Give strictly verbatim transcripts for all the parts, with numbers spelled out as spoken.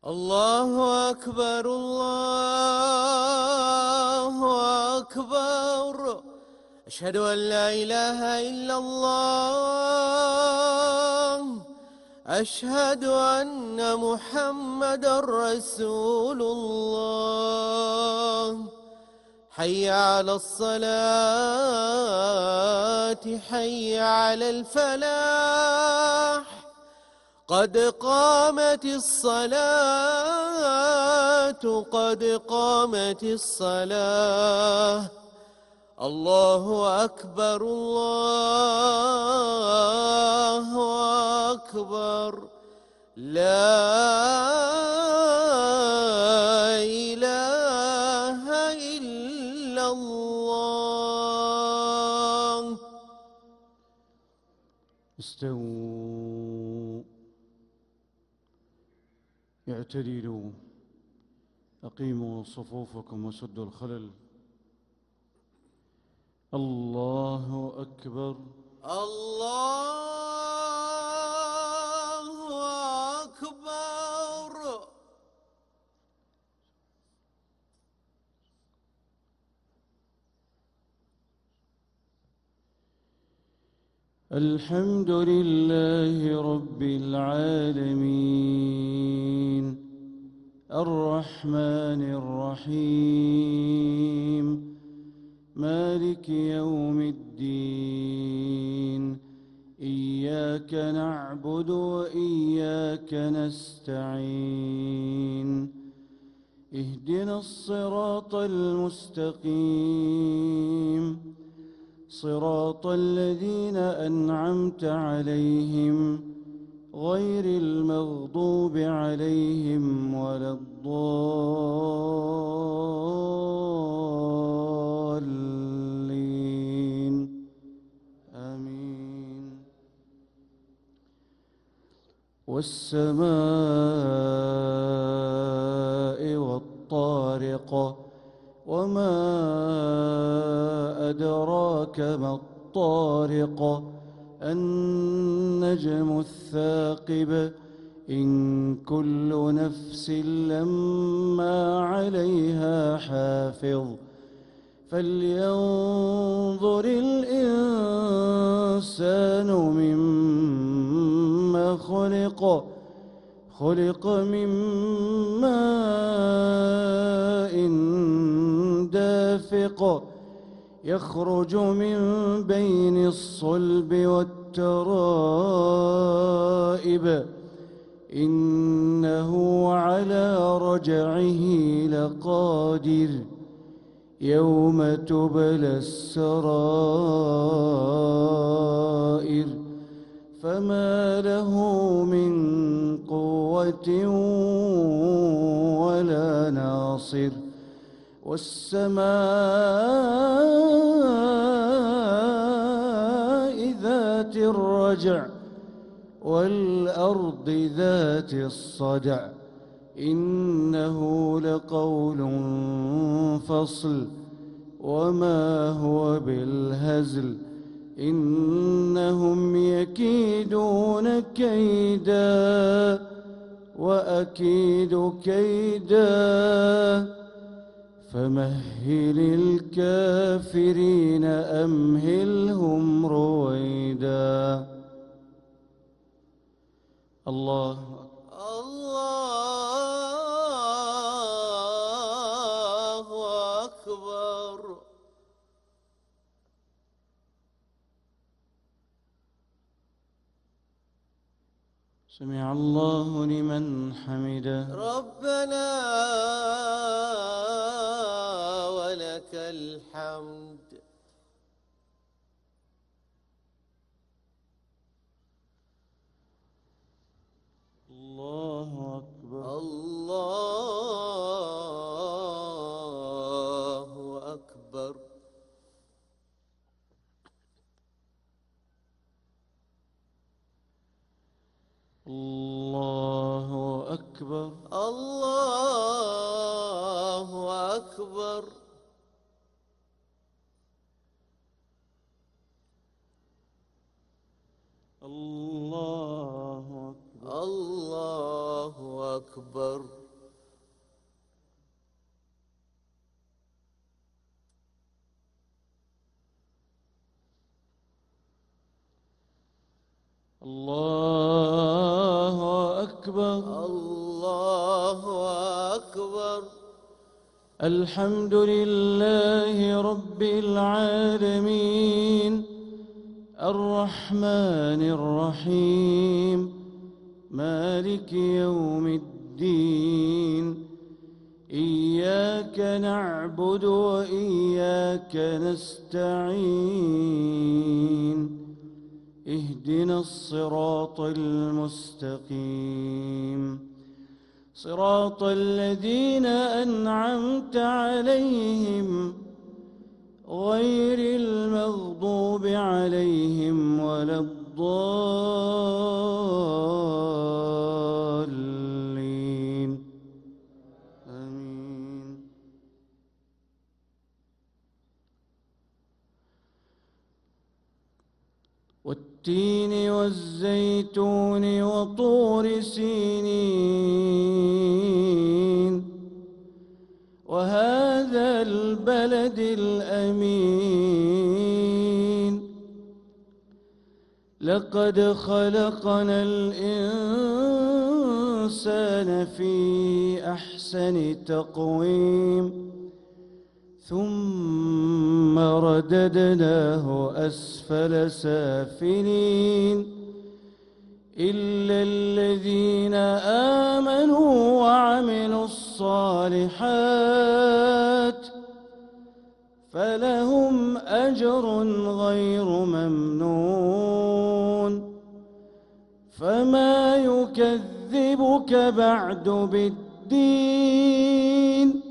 الله أكبر الله أكبر. أشهد أن لا إله إلا الله. أشهد أن محمدًا رسول الله. حي على الصلاة حي على الفلاح. قد قامت الصلاة قد قامت الصلاة. الله أكبر الله أكبر. لا إله إلا الله. استووا، اعتدلوا، أقيموا صفوفكم وسدوا الخلل. الله أكبر الله أكبر. الحمد لله رب العالمين، الرحمن الرحيم، مالك يوم الدين. إياك نعبد وإياك نستعين. اهدنا الصراط المستقيم، صراط الذين أنعمت عليهم غير المغضوب عليهم ولا الضالين. آمين. والسماء والطارق، وما أدراك ما الطارق. النجم الثاقب. إن كل نفس لما عليها حافظ. فلينظر الإنسان مما خلق. خلق من ماء دافق، يخرج من بين الصلب والترائب. إنه على رجعه لقادر. يوم تبلى السرائر. فما له من قوة ولا ناصر. والسماء ذات الرجع، والأرض ذات الصدع. إنه لقول فصل، وما هو بالهزل. إنهم يكيدون كيدا، وأكيد كيدا. فمهل الكافرين أمهلهم رويدا. الله الله أكبر. سمع الله لمن حمده. ربنا ولك الحمد. الله أكبر الله أكبر. الله أكبر الله أكبر. الله أكبر الله أكبر. الله أكبر. الله أكبر. الحمد لله رب العالمين الرحمن الرحيم مالك يوم الدين إياك نعبد وإياك نستعين اهدنا الصراط المستقيم صراط الذين أنعمت عليهم غير المغضوب عليهم ولا الضالين آمين. والتين والزيتون وطور سينين وهذا البلد الأمين لقد خلقنا الإنسان في أحسن تقويم ثم رددناه أسفل سافلين إلا الذين آمنوا وعملوا الصالحات فلهم أجر غير ممنون فما يكذبك بعد بالدين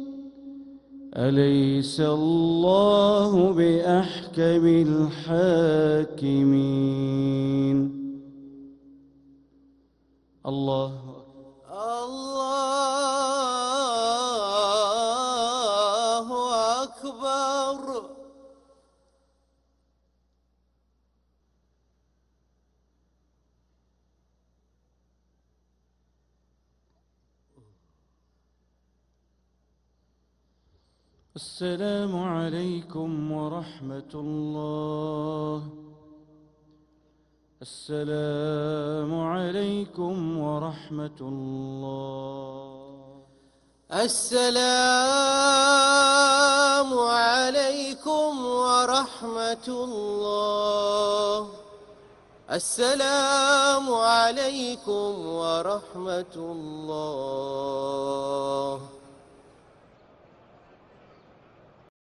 أليس الله بأحكم الحاكمين. الله الله أكبر. السلام عليكم ورحمة الله. السلام عليكم ورحمة الله. السلام عليكم ورحمة الله. السلام عليكم ورحمة الله.